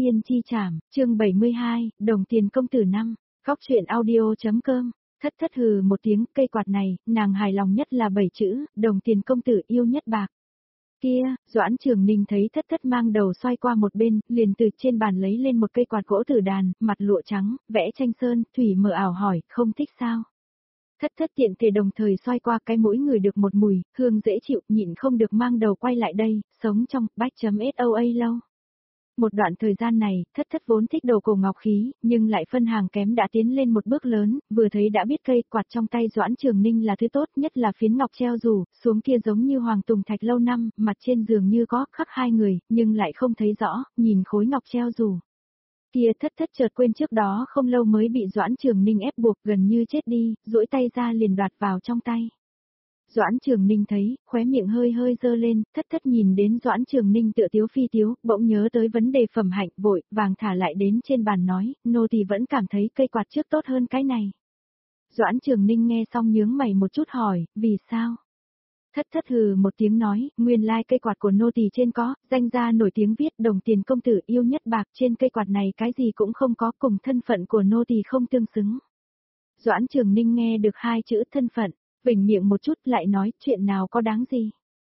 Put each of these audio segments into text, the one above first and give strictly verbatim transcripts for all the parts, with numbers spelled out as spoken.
tiên chi trảm, chương bảy mươi hai, đồng tiền công tử năm, góc truyện audio.com, thất thất hừ một tiếng, cây quạt này, nàng hài lòng nhất là bảy chữ, đồng tiền công tử yêu nhất bạc. Kia, Doãn Trường Ninh thấy thất thất mang đầu xoay qua một bên, liền từ trên bàn lấy lên một cây quạt gỗ tử đàn, mặt lụa trắng, vẽ tranh sơn, thủy mờ ảo hỏi, không thích sao? Thất thất tiện thể đồng thời xoay qua cái mũi người được một mùi, hương dễ chịu, nhịn không được mang đầu quay lại đây, sống trong bách.soa lâu. Một đoạn thời gian này, thất thất vốn thích đồ cổ ngọc khí, nhưng lại phân hàng kém đã tiến lên một bước lớn, vừa thấy đã biết cây quạt trong tay Doãn Trường Ninh là thứ tốt nhất là phiến ngọc treo rủ, xuống kia giống như hoàng tùng thạch lâu năm, mặt trên giường như có khắc hai người, nhưng lại không thấy rõ, nhìn khối ngọc treo rủ. Kia thất thất chợt quên trước đó không lâu mới bị Doãn Trường Ninh ép buộc gần như chết đi, duỗi tay ra liền đoạt vào trong tay. Doãn Trường Ninh thấy, khóe miệng hơi hơi dơ lên, thất thất nhìn đến Doãn Trường Ninh tựa tiếu phi tiếu, bỗng nhớ tới vấn đề phẩm hạnh, vội, vàng thả lại đến trên bàn nói, nô tỳ vẫn cảm thấy cây quạt trước tốt hơn cái này. Doãn Trường Ninh nghe xong nhướng mày một chút hỏi, vì sao? Thất thất hừ một tiếng nói, nguyên lai like cây quạt của nô tỳ trên có, danh gia nổi tiếng viết đồng tiền công tử yêu nhất bạc, trên cây quạt này cái gì cũng không có, cùng thân phận của nô tỳ không tương xứng. Doãn Trường Ninh nghe được hai chữ thân phận, vểnh miệng một chút lại nói, chuyện nào có đáng gì.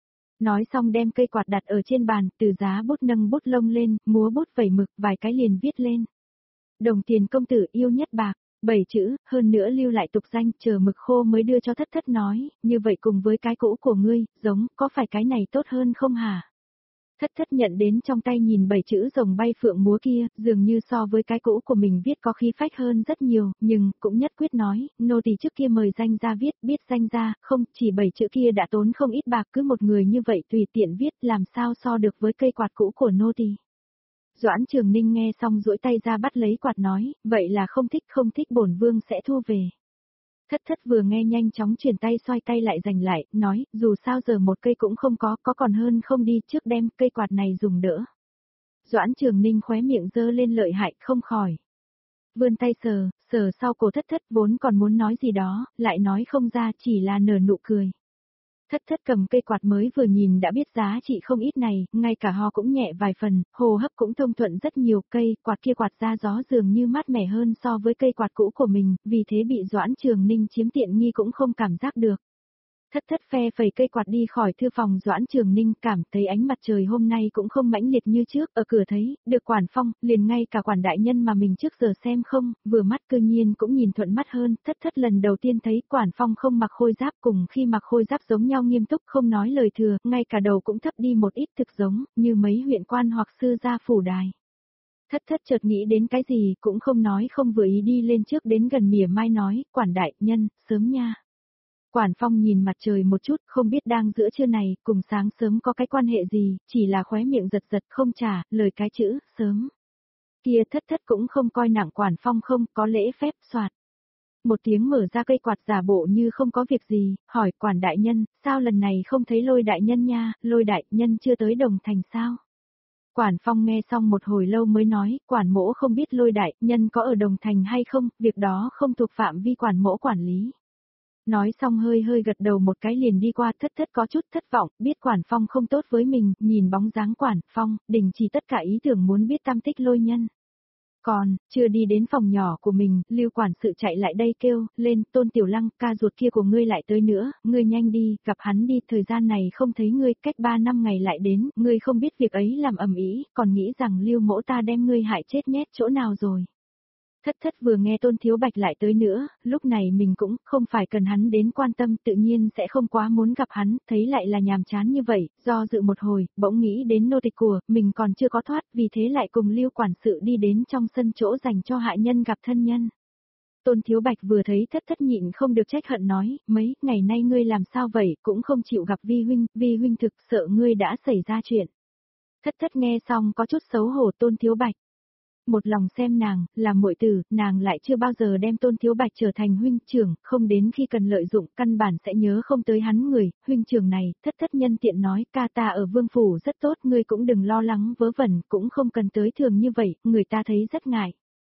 Nói xong đem cây quạt đặt ở trên bàn, từ giá bút nâng bút lông lên, múa bút vẩy mực, vài cái liền viết lên. Đồng tiền công tử yêu nhất bạc, bảy chữ, hơn nữa lưu lại tục danh, chờ mực khô mới đưa cho thất thất nói, như vậy cùng với cái cũ của ngươi, giống, có phải cái này tốt hơn không hả? Thất thất nhận đến trong tay nhìn bảy chữ rồng bay phượng múa kia, dường như so với cái cũ của mình viết có khí phách hơn rất nhiều, nhưng, cũng nhất quyết nói, nô tỳ trước kia mời danh gia viết, biết danh gia, không, chỉ bảy chữ kia đã tốn không ít bạc, cứ một người như vậy tùy tiện viết, làm sao so được với cây quạt cũ của nô tỳ. Doãn Trường Ninh nghe xong duỗi tay ra bắt lấy quạt nói, vậy là không thích không thích bổn vương sẽ thu về. Thất thất vừa nghe nhanh chóng chuyển tay xoay tay lại giành lại, nói, dù sao giờ một cây cũng không có, có còn hơn không đi trước đem cây quạt này dùng đỡ. Doãn Trường Ninh khóe miệng dơ lên lợi hại không khỏi. Vươn tay sờ, sờ sau cổ thất thất vốn còn muốn nói gì đó, lại nói không ra chỉ là nở nụ cười. Thất thất cầm cây quạt mới vừa nhìn đã biết giá trị không ít này, ngay cả ho cũng nhẹ vài phần, hô hấp cũng thông thuận rất nhiều, cây quạt kia quạt ra gió dường như mát mẻ hơn so với cây quạt cũ của mình, vì thế bị Doãn Trường Ninh chiếm tiện nghi cũng không cảm giác được. Thất thất phe phẩy cây quạt đi khỏi thư phòng Doãn Trường Ninh, cảm thấy ánh mặt trời hôm nay cũng không mãnh liệt như trước, ở cửa thấy, được Quản Phong, liền ngay cả Quản đại nhân mà mình trước giờ xem không, vừa mắt cư nhiên cũng nhìn thuận mắt hơn, thất thất lần đầu tiên thấy Quản Phong không mặc khôi giáp, cùng khi mặc khôi giáp giống nhau nghiêm túc không nói lời thừa, ngay cả đầu cũng thấp đi một ít thực giống, như mấy huyện quan hoặc sư gia phủ đài. Thất thất chợt nghĩ đến cái gì, cũng không nói không vừa ý đi lên trước đến gần mỉa mai nói, Quản đại nhân, sớm nha. Quản Phong nhìn mặt trời một chút, không biết đang giữa trưa này, cùng sáng sớm có cái quan hệ gì, chỉ là khóe miệng giật giật không trả, lời cái chữ, sớm. Kia thất thất cũng không coi nặng Quản Phong không, có lễ phép, soạt. Một tiếng mở ra cây quạt giả bộ như không có việc gì, hỏi Quản đại nhân, sao lần này không thấy Lôi đại nhân nha, Lôi đại nhân chưa tới Đồng Thành sao? Quản Phong nghe xong một hồi lâu mới nói, Quản mỗ không biết Lôi đại nhân có ở Đồng Thành hay không, việc đó không thuộc phạm vi Quản mỗ quản lý. Nói xong hơi hơi gật đầu một cái liền đi qua, thất thất có chút thất vọng, biết Quản Phong không tốt với mình, nhìn bóng dáng Quản Phong, đình chỉ tất cả ý tưởng muốn biết tam tích Lôi nhân. Còn, chưa đi đến phòng nhỏ của mình, Lưu quản sự chạy lại đây kêu, lên, Tôn Tiểu Lăng, ca ruột kia của ngươi lại tới nữa, ngươi nhanh đi, gặp hắn đi, thời gian này không thấy ngươi, cách ba năm ngày lại đến, ngươi không biết việc ấy làm ầm ĩ, còn nghĩ rằng Lưu mỗ ta đem ngươi hại chết nhét chỗ nào rồi. Thất thất vừa nghe Tôn Thiếu Bạch lại tới nữa, lúc này mình cũng không phải cần hắn đến quan tâm, tự nhiên sẽ không quá muốn gặp hắn, thấy lại là nhàm chán như vậy, do dự một hồi, bỗng nghĩ đến nô tịch của, mình còn chưa có thoát, vì thế lại cùng Lưu quản sự đi đến trong sân chỗ dành cho hạ nhân gặp thân nhân. Tôn Thiếu Bạch vừa thấy thất thất nhịn không được trách hận nói, mấy ngày nay ngươi làm sao vậy, cũng không chịu gặp Vi huynh, Vi huynh thực sợ ngươi đã xảy ra chuyện. Thất thất nghe xong có chút xấu hổ Tôn Thiếu Bạch. Một lòng xem nàng, là muội tử, nàng lại chưa bao giờ đem Tôn Thiếu Bạch trở thành huynh trưởng, không đến khi cần lợi dụng, căn bản sẽ nhớ không tới hắn người, huynh trưởng này, thất thất nhân tiện nói, ca ta ở vương phủ rất tốt, ngươi cũng đừng lo lắng vớ vẩn, cũng không cần tới thường như vậy, người ta thấy rất ngại.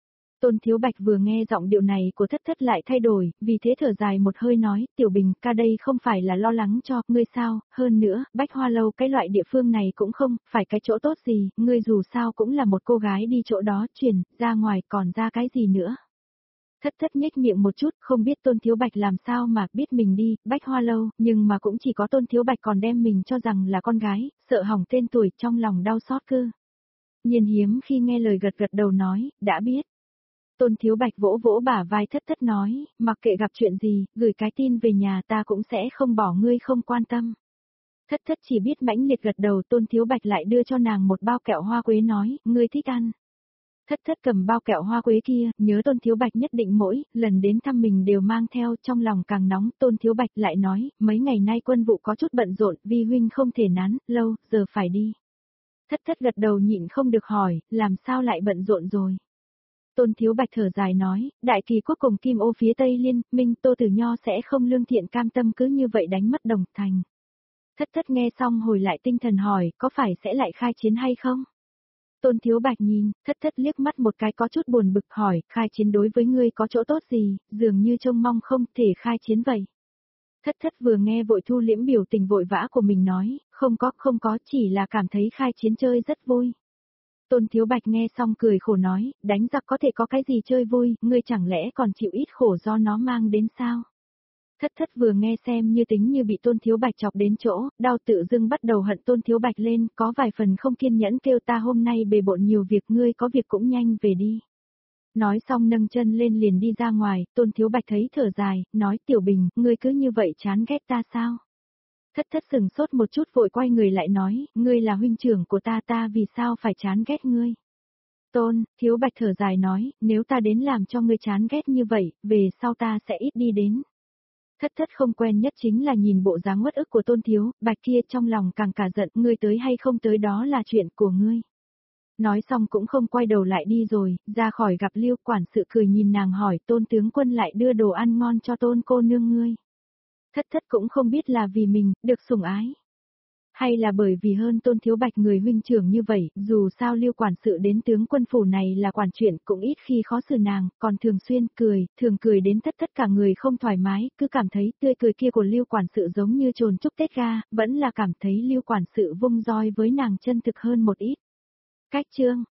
Tôn Thiếu Bạch vừa nghe giọng điệu này của thất thất lại thay đổi, vì thế thở dài một hơi nói, Tiểu Bình, ca đây không phải là lo lắng cho, ngươi sao, hơn nữa, Bách Hoa Lâu cái loại địa phương này cũng không, phải cái chỗ tốt gì, ngươi dù sao cũng là một cô gái đi chỗ đó, chuyển, ra ngoài còn ra cái gì nữa. Thất thất nhếch miệng một chút, không biết Tôn Thiếu Bạch làm sao mà biết mình đi, Bách Hoa Lâu, nhưng mà cũng chỉ có Tôn Thiếu Bạch còn đem mình cho rằng là con gái, sợ hỏng tên tuổi trong lòng đau xót cư. Nhiên hiếm khi nghe lời gật gật đầu nói, đã biết. Tôn Thiếu Bạch vỗ vỗ bả vai thất thất nói, mặc kệ gặp chuyện gì, gửi cái tin về nhà ta cũng sẽ không bỏ ngươi không quan tâm. Thất thất chỉ biết mãnh liệt gật đầu, Tôn Thiếu Bạch lại đưa cho nàng một bao kẹo hoa quế nói, ngươi thích ăn. Thất thất cầm bao kẹo hoa quế kia, nhớ Tôn Thiếu Bạch nhất định mỗi lần đến thăm mình đều mang theo, trong lòng càng nóng. Tôn Thiếu Bạch lại nói, mấy ngày nay quân vụ có chút bận rộn, vi huynh không thể nán, lâu, giờ phải đi. Thất thất gật đầu nhịn không được hỏi, làm sao lại bận rộn rồi. Tôn Thiếu Bạch thở dài nói, đại kỳ quốc cùng Kim Ô phía Tây Liên, Minh Tô Tử Nho sẽ không lương thiện cam tâm cứ như vậy đánh mất Đồng Thành. Thất thất nghe xong hồi lại tinh thần hỏi, có phải sẽ lại khai chiến hay không? Tôn Thiếu Bạch nhìn, thất thất liếc mắt một cái có chút buồn bực hỏi, khai chiến đối với ngươi có chỗ tốt gì, dường như trông mong không thể khai chiến vậy. Thất thất vừa nghe vội thu liễm biểu tình vội vã của mình nói, không có, không có, chỉ là cảm thấy khai chiến chơi rất vui. Tôn Thiếu Bạch nghe xong cười khổ nói, đánh giặc có thể có cái gì chơi vui, ngươi chẳng lẽ còn chịu ít khổ do nó mang đến sao? Thất thất vừa nghe xem như tính như bị Tôn Thiếu Bạch chọc đến chỗ, đau tự dưng bắt đầu hận Tôn Thiếu Bạch lên, có vài phần không kiên nhẫn kêu ta hôm nay bề bộn nhiều việc, ngươi có việc cũng nhanh về đi. Nói xong nâng chân lên liền đi ra ngoài, Tôn Thiếu Bạch thấy thở dài, nói Tiểu Bình, ngươi cứ như vậy chán ghét ta sao? Thất thất sừng sốt một chút vội quay người lại nói, ngươi là huynh trưởng của ta, ta vì sao phải chán ghét ngươi? Tôn, Thiếu Bạch thở dài nói, nếu ta đến làm cho ngươi chán ghét như vậy, về sau ta sẽ ít đi đến. Thất thất không quen nhất chính là nhìn bộ dáng uất ức của Tôn Thiếu Bạch kia, trong lòng càng cả giận, ngươi tới hay không tới đó là chuyện của ngươi. Nói xong cũng không quay đầu lại đi rồi, ra khỏi gặp Liêu quản sự cười nhìn nàng hỏi, Tôn tướng quân lại đưa đồ ăn ngon cho Tôn cô nương ngươi. Thất thất cũng không biết là vì mình, được sủng ái. Hay là bởi vì hơn Tôn Thiếu Bạch người huynh trưởng như vậy, dù sao Liêu quản sự đến tướng quân phủ này là quản chuyện cũng ít khi khó xử nàng, còn thường xuyên cười, thường cười đến thất thất cả người không thoải mái, cứ cảm thấy tươi cười kia của Liêu quản sự giống như trồn chúc Tết ga, vẫn là cảm thấy Liêu quản sự vung roi với nàng chân thực hơn một ít. Cách chương